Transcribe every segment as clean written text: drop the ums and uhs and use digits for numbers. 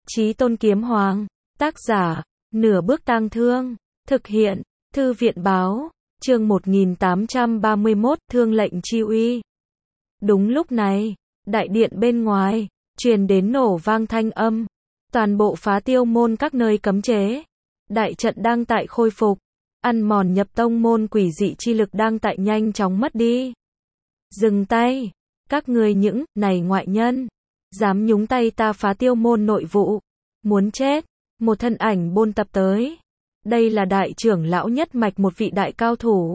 Chí Tôn Kiếm Hoàng, tác giả, Nửa Bước Tang Thương, thực hiện, Thư viện báo, chương 1831, Thương lệnh chi uy. Đúng lúc này, đại điện bên ngoài, truyền đến nổ vang thanh âm, toàn bộ Phá Tiêu môn các nơi cấm chế, đại trận đang tại khôi phục, ăn mòn nhập tông môn quỷ dị chi lực đang tại nhanh chóng mất đi. Dừng tay, các ngươi những này ngoại nhân, dám nhúng tay ta Phá Tiêu môn nội vụ, muốn chết. Một thân ảnh bôn tập tới. Đây là đại trưởng lão nhất mạch, một vị đại cao thủ.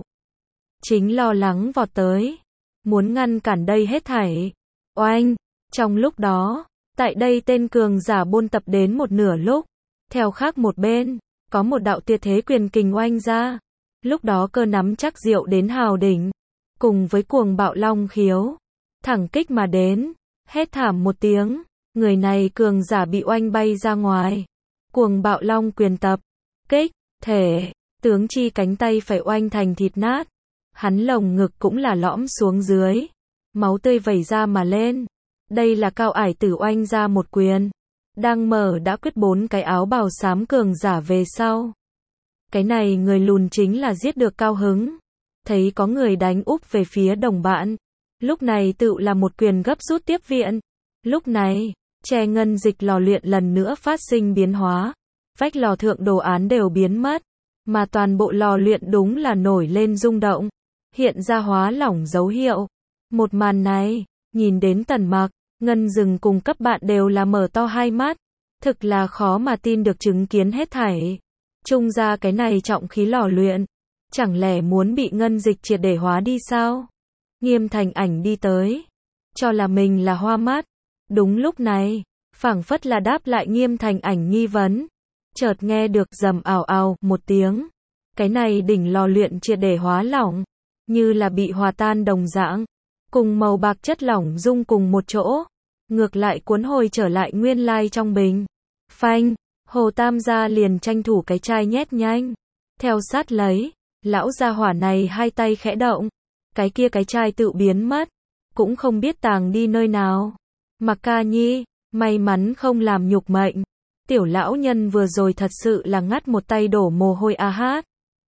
Chính lo lắng vọt tới, muốn ngăn cản đây hết thảy. Oanh, trong lúc đó, tại đây tên cường giả bôn tập đến một nửa lúc, theo khác một bên, có một đạo tuyệt thế quyền kình oanh ra. Lúc đó cơ nắm chắc diệu đến hào đỉnh, cùng với cuồng bạo long khiếu, thẳng kích mà đến, hét thảm một tiếng, người này cường giả bị oanh bay ra ngoài. Cuồng bạo long quyền tập, kích, thể, tướng chi cánh tay phải oanh thành thịt nát. Hắn lồng ngực cũng là lõm xuống dưới, máu tươi vẩy ra mà lên. Đây là Cao Ải Tử oanh ra một quyền, đang mở đã quyết 4 cái áo bào xám cường giả về sau. Cái này người lùn chính là giết được cao hứng, thấy có người đánh úp về phía đồng bạn, lúc này tự là một quyền gấp rút tiếp viện. Lúc này, che ngân dịch lò luyện lần nữa phát sinh biến hóa, vách lò thượng đồ án đều biến mất, mà toàn bộ lò luyện đúng là nổi lên rung động, hiện ra hóa lỏng dấu hiệu. Một màn này, nhìn đến Tần Mặc, Ngân Dừng cùng các bạn đều là mở to hai mắt, thực là khó mà tin được chứng kiến hết thảy. Trung ra cái này trọng khí lò luyện, chẳng lẽ muốn bị ngân dịch triệt để hóa đi sao? Nghiêm Thành Ảnh đi tới, cho là mình là hoa mắt. Đúng lúc này, phảng phất là đáp lại Nghiêm Thành Ảnh nghi vấn, chợt nghe được rầm ào ào một tiếng, cái này đỉnh lò luyện triệt để hóa lỏng, như là bị hòa tan đồng dạng, cùng màu bạc chất lỏng dung cùng một chỗ, ngược lại cuốn hồi trở lại nguyên lai trong bình. Phanh, Hồ Tam gia liền tranh thủ cái chai nhét nhanh, theo sát lấy, lão gia hỏa này hai tay khẽ động, cái kia cái chai tự biến mất, cũng không biết tàng đi nơi nào. Mặc Ca Nhi, may mắn không làm nhục mệnh. Tiểu lão nhân vừa rồi thật sự là ngắt một tay đổ mồ hôi a hát.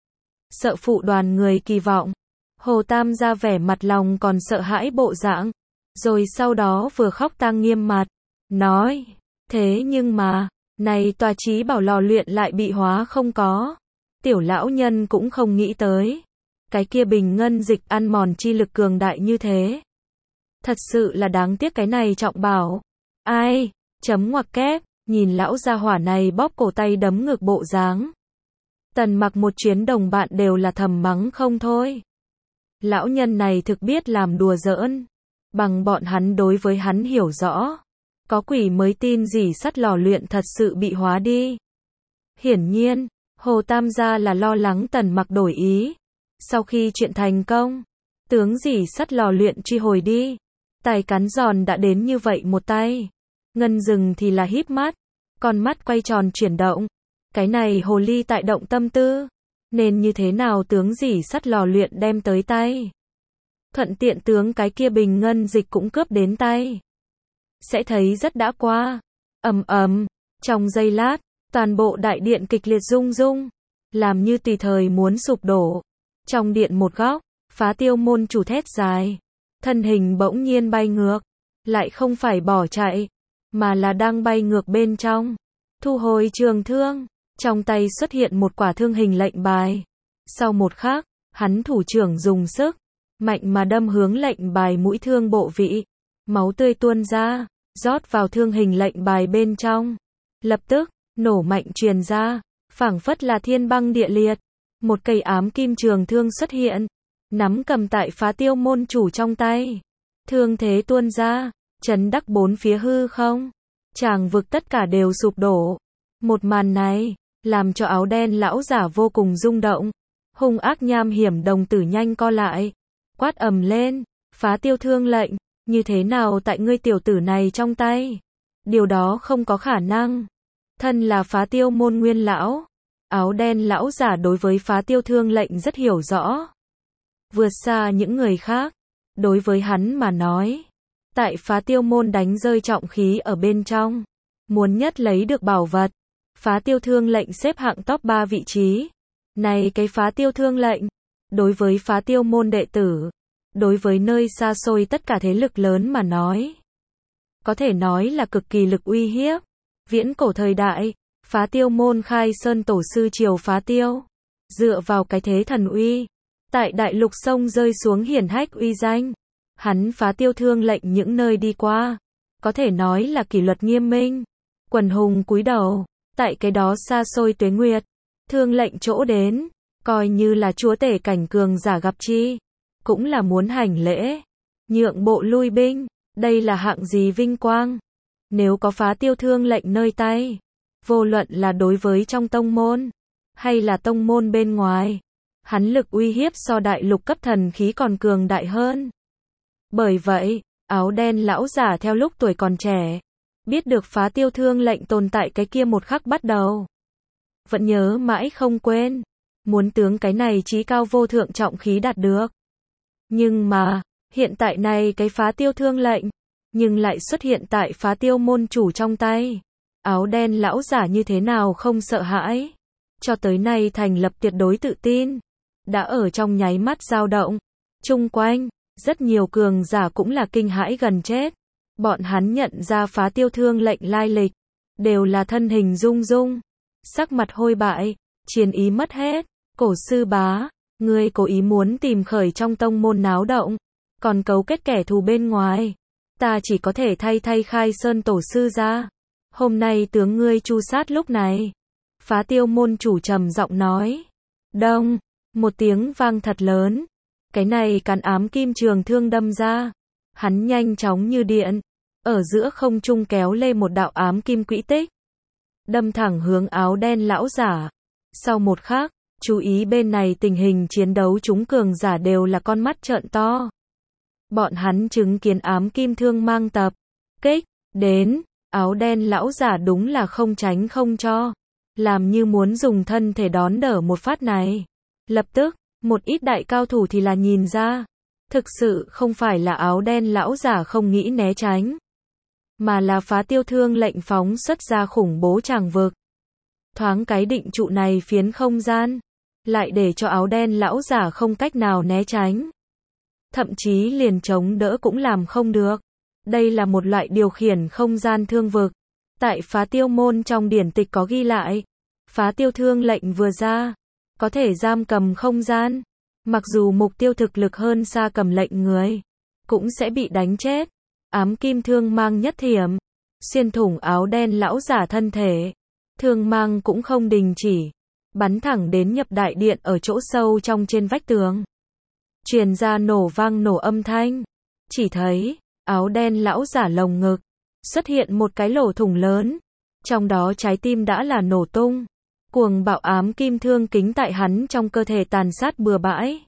Sợ phụ đoàn người kỳ vọng. Hồ Tam ra vẻ mặt lòng còn sợ hãi bộ dạng. Rồi sau đó vừa khóc tang nghiêm mặt. Nói, thế nhưng mà, này tòa chí bảo lò luyện lại bị hóa không có. Tiểu lão nhân cũng không nghĩ tới. Cái kia bình ngân dịch ăn mòn chi lực cường đại như thế. Thật sự là đáng tiếc cái này trọng bảo. Ai, chấm ngoặc kép, nhìn lão gia hỏa này bóp cổ tay đấm ngực bộ dáng. Tần Mặc một chuyến đồng bạn đều là thầm mắng không thôi. Lão nhân này thực biết làm đùa giỡn. Bằng bọn hắn đối với hắn hiểu rõ. Có quỷ mới tin gì sắt lò luyện thật sự bị hóa đi. Hiển nhiên, Hồ Tam gia là lo lắng Tần Mặc đổi ý. Sau khi chuyện thành công, tướng gì sắt lò luyện truy hồi đi. Tài cắn giòn đã đến như vậy một tay. Ngân Dừng thì là híp mắt, con mắt quay tròn chuyển động. Cái này hồ ly tại động tâm tư, nên như thế nào tướng gì sắt lò luyện đem tới tay. Thuận tiện tướng cái kia bình ngân dịch cũng cướp đến tay. Sẽ thấy rất đã qua. Ầm ầm, trong giây lát, toàn bộ đại điện kịch liệt rung rung, làm như tùy thời muốn sụp đổ. Trong điện một góc, Phá Tiêu môn chủ thét dài. Thân hình bỗng nhiên bay ngược, lại không phải bỏ chạy, mà là đang bay ngược bên trong. Thu hồi trường thương, trong tay xuất hiện một quả thương hình lệnh bài. Sau một khắc, hắn thủ trưởng dùng sức, mạnh mà đâm hướng lệnh bài mũi thương bộ vị. Máu tươi tuôn ra, rót vào thương hình lệnh bài bên trong. Lập tức, nổ mạnh truyền ra, phảng phất là thiên băng địa liệt. Một cây ám kim trường thương xuất hiện, nắm cầm tại Phá Tiêu môn chủ trong tay. Thương thế tuôn ra, chấn đắc bốn phía hư không. Tràng vực tất cả đều sụp đổ. Một màn này, làm cho áo đen lão giả vô cùng rung động. Hung ác nham hiểm đồng tử nhanh co lại. Quát ầm lên, Phá Tiêu thương lệnh, như thế nào tại ngươi tiểu tử này trong tay? Điều đó không có khả năng. Thân là Phá Tiêu môn nguyên lão. Áo đen lão giả đối với Phá Tiêu thương lệnh rất hiểu rõ. Vượt xa những người khác. Đối với hắn mà nói, tại Phá Tiêu môn đánh rơi trọng khí ở bên trong, muốn nhất lấy được bảo vật. Phá tiêu thương lệnh xếp hạng top 3 vị trí. Này cái phá tiêu thương lệnh, đối với phá tiêu môn đệ tử, đối với nơi xa xôi tất cả thế lực lớn mà nói, có thể nói là cực kỳ lực uy hiếp. Viễn cổ thời đại, phá tiêu môn khai sơn tổ sư triều phá tiêu, dựa vào cái thế thần uy, tại đại lục sông rơi xuống hiển hách uy danh. Hắn phá tiêu thương lệnh những nơi đi qua, có thể nói là kỷ luật nghiêm minh, quần hùng cúi đầu, tại cái đó xa xôi tuế nguyệt, thương lệnh chỗ đến, coi như là chúa tể cảnh cường giả gặp chi, cũng là muốn hành lễ, nhượng bộ lui binh, đây là hạng gì vinh quang. Nếu có phá tiêu thương lệnh nơi tay, vô luận là đối với trong tông môn, hay là tông môn bên ngoài, hắn lực uy hiếp so đại lục cấp thần khí còn cường đại hơn. Bởi vậy, áo đen lão giả theo lúc tuổi còn trẻ, biết được phá tiêu thương lệnh tồn tại cái kia một khắc bắt đầu, vẫn nhớ mãi không quên, muốn tướng cái này chí cao vô thượng trọng khí đạt được. Nhưng mà, hiện tại này cái phá tiêu thương lệnh, nhưng lại xuất hiện tại phá tiêu môn chủ trong tay. Áo đen lão giả như thế nào không sợ hãi, cho tới nay thành lập tuyệt đối tự tin, đã ở trong nháy mắt dao động. Chung quanh, rất nhiều cường giả cũng là kinh hãi gần chết. Bọn hắn nhận ra phá tiêu thương lệnh lai lịch, đều là thân hình rung rung, sắc mặt hôi bại, chiến ý mất hết. Cổ sư bá, ngươi cố ý muốn tìm khởi trong tông môn náo động, còn cấu kết kẻ thù bên ngoài. Ta chỉ có thể thay khai sơn tổ sư ra. Hôm nay tướng ngươi chu sát lúc này. Phá tiêu môn chủ trầm giọng nói. Đông, một tiếng vang thật lớn. Cái này cán ám kim trường thương đâm ra. Hắn nhanh chóng như điện, ở giữa không trung kéo lên một đạo ám kim quỹ tích, đâm thẳng hướng áo đen lão giả. Sau một khắc, chú ý bên này tình hình chiến đấu chúng cường giả đều là con mắt trợn to. Bọn hắn chứng kiến ám kim thương mang tập kích đến, áo đen lão giả đúng là không tránh không cho, làm như muốn dùng thân thể đón đỡ một phát này. Lập tức, một ít đại cao thủ thì là nhìn ra, thực sự không phải là áo đen lão giả không nghĩ né tránh, mà là phá tiêu thương lệnh phóng xuất ra khủng bố tràng vực. Thoáng cái định trụ này phiến không gian, lại để cho áo đen lão giả không cách nào né tránh. Thậm chí liền chống đỡ cũng làm không được. Đây là một loại điều khiển không gian thương vực. Tại phá tiêu môn trong điển tịch có ghi lại, phá tiêu thương lệnh vừa ra, có thể giam cầm không gian. Mặc dù mục tiêu thực lực hơn xa cầm lệnh người, cũng sẽ bị đánh chết. Ám kim thương mang nhất thiểm, xuyên thủng áo đen lão giả thân thể. Thương mang cũng không đình chỉ, bắn thẳng đến nhập đại điện ở chỗ sâu trong trên vách tường. Truyền ra nổ vang nổ âm thanh. Chỉ thấy, áo đen lão giả lồng ngực, xuất hiện một cái lỗ thủng lớn. Trong đó trái tim đã là nổ tung. Cuồng bạo ám kim thương kính tại hắn trong cơ thể tàn sát bừa bãi.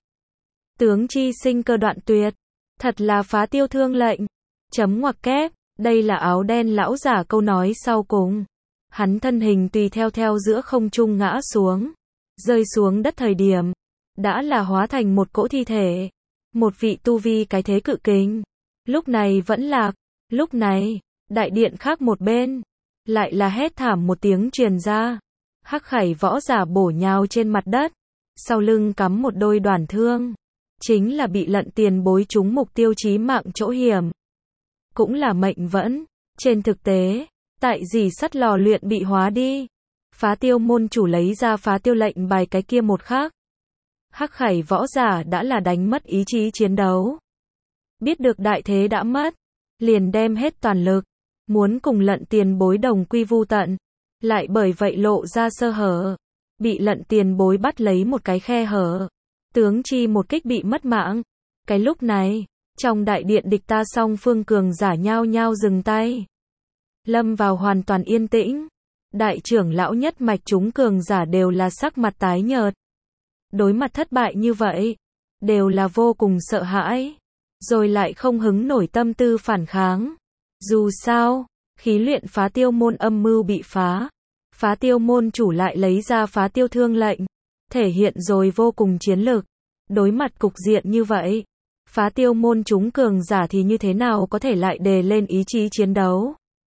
Tướng chi sinh cơ đoạn tuyệt. Thật là phá tiêu thương lệnh. Chấm ngoặc kép, đây là áo đen lão giả câu nói sau cùng. Hắn thân hình tùy theo giữa không trung ngã xuống. Rơi xuống đất thời điểm, đã là hóa thành một cỗ thi thể. Một vị tu vi cái thế cự kình. Lúc này vẫn lạc. Lúc này, đại điện khác một bên, lại là hét thảm một tiếng truyền ra. Hắc khải võ giả bổ nhào trên mặt đất, sau lưng cắm một đôi đoản thương. Chính là bị lận tiền bối trúng mục tiêu chí mạng chỗ hiểm. Cũng là mệnh vẫn. Trên thực tế, tại dì sắt lò luyện bị hóa đi, phá tiêu môn chủ lấy ra phá tiêu lệnh bài cái kia một khắc, hắc khải võ giả đã là đánh mất ý chí chiến đấu. Biết được đại thế đã mất, liền đem hết toàn lực, muốn cùng lận tiền bối đồng quy vu tận, lại bởi vậy lộ ra sơ hở, bị lận tiền bối bắt lấy một cái khe hở, tướng chi một kích bị mất mạng. Cái lúc này, trong đại điện địch ta song phương cường giả nhao nhao dừng tay, lâm vào hoàn toàn yên tĩnh. Đại trưởng lão nhất mạch chúng cường giả đều là sắc mặt tái nhợt. Đối mặt thất bại như vậy, đều là vô cùng sợ hãi, rồi lại không hứng nổi tâm tư phản kháng. Dù sao, khí luyện phá tiêu môn âm mưu bị phá, phá tiêu môn chủ lại lấy ra phá tiêu thương lệnh, thể hiện rồi vô cùng chiến lược. Đối mặt cục diện như vậy, phá tiêu môn chúng cường giả thì như thế nào có thể lại đề lên ý chí chiến đấu.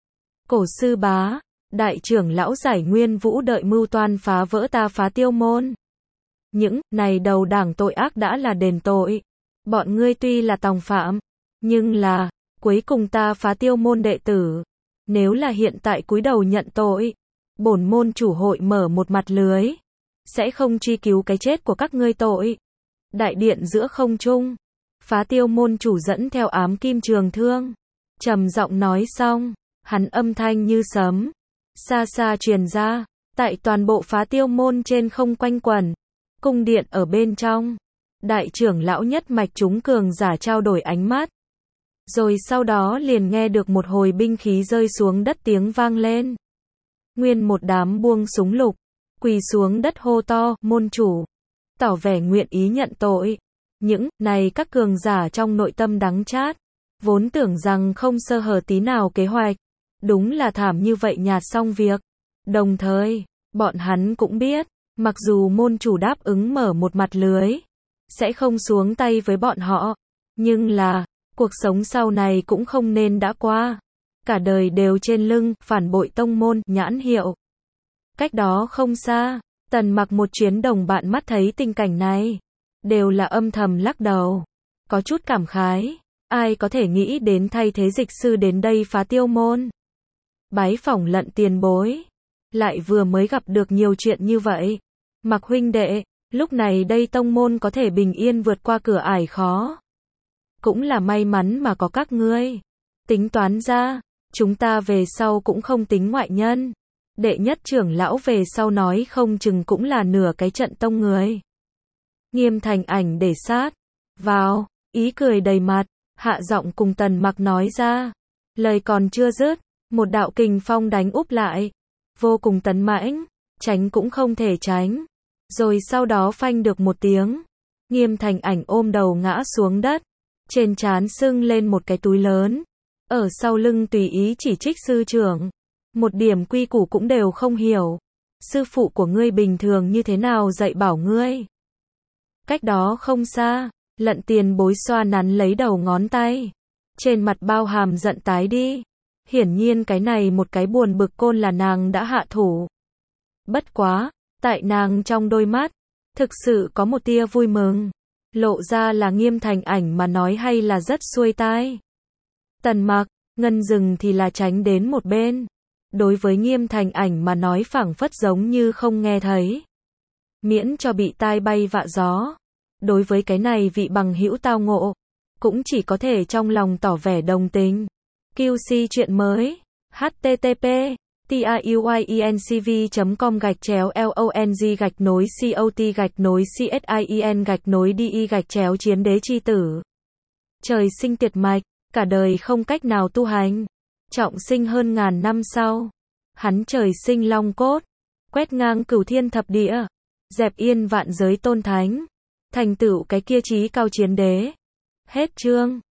Cổ sư bá, đại trưởng lão Giải Nguyên Vũ đợi mưu toan phá vỡ ta Phá Tiêu môn. Những này đầu đảng tội ác đã là đền tội. Bọn ngươi tuy là tòng phạm, nhưng là, cuối cùng ta Phá Tiêu môn đệ tử. Nếu là hiện tại cúi đầu nhận tội, bổn môn chủ hội mở một mặt lưới. Sẽ không truy cứu cái chết của các ngươi tội. Đại điện giữa không trung. Phá Tiêu môn chủ dẫn theo ám kim trường thương. Trầm giọng nói xong, hắn âm thanh như sấm. Xa xa truyền ra, tại toàn bộ Phá Tiêu môn trên không quanh quẩn. Cung điện ở bên trong. Đại trưởng lão nhất mạch chúng cường giả trao đổi ánh mắt. Rồi sau đó liền nghe được một hồi binh khí rơi xuống đất tiếng vang lên. Nguyên một đám buông súng lục, quỳ xuống đất hô to, môn chủ, tỏ vẻ nguyện ý nhận tội. Những này các cường giả trong nội tâm đắng chát, vốn tưởng rằng không sơ hở tí nào kế hoạch, đúng là thảm như vậy nhạt xong việc. Đồng thời, bọn hắn cũng biết, mặc dù môn chủ đáp ứng mở một mặt lưới, sẽ không xuống tay với bọn họ, nhưng là, cuộc sống sau này cũng không nên đã qua. Cả đời đều trên lưng, phản bội tông môn, nhãn hiệu. Cách đó không xa, Tần Mặc một chuyến đồng bạn mắt thấy tình cảnh này, đều là âm thầm lắc đầu, có chút cảm khái, ai có thể nghĩ đến thay thế dịch sư đến đây Phá Tiêu môn. Bái phỏng Lận tiền bối, lại vừa mới gặp được nhiều chuyện như vậy. Mặc huynh đệ, lúc này đây tông môn có thể bình yên vượt qua cửa ải khó. Cũng là may mắn mà có các ngươi. Tính toán ra, chúng ta về sau cũng không tính ngoại nhân. Đệ nhất trưởng lão về sau nói không chừng cũng là nửa cái trận tông người. Nghiêm Thành Ảnh để sát vào, ý cười đầy mặt, hạ giọng cùng Tần Mặc nói ra. Lời còn chưa dứt, một đạo kình phong đánh úp lại, vô cùng tấn mãnh, tránh cũng không thể tránh. Rồi sau đó phanh được một tiếng, Nghiêm Thành Ảnh ôm đầu ngã xuống đất, trên trán sưng lên một cái túi lớn, ở sau lưng tùy ý chỉ trích sư trưởng, một điểm quy củ cũng đều không hiểu. Sư phụ của ngươi bình thường như thế nào dạy bảo ngươi? Cách đó không xa, Lận tiền bối xoa nắn lấy đầu ngón tay, trên mặt bao hàm giận tái đi. Hiển nhiên cái này một cái buồn bực côn là nàng đã hạ thủ. Bất quá, tại nàng trong đôi mắt, thực sự có một tia vui mừng. Lộ ra là Nghiêm Thành Ảnh mà nói hay là rất xuôi tai. Tần Mặc, Ngân Dừng thì là tránh đến một bên. Đối với Nghiêm Thành Ảnh mà nói phảng phất giống như không nghe thấy. Miễn cho bị tai bay vạ gió. Đối với cái này vị bằng hữu tao ngộ, cũng chỉ có thể trong lòng tỏ vẻ đồng tình. QC chuyện mới. http tiuyenv.com/long-cot-csin-chiến đế chi tử. Trời sinh tiệt mạch, cả đời không cách nào tu hành. Trọng sinh hơn ngàn năm sau, hắn trời sinh long cốt, quét ngang cửu thiên thập địa, dẹp yên vạn giới tôn thánh, thành tựu cái kia chí cao chiến đế. Hết chương.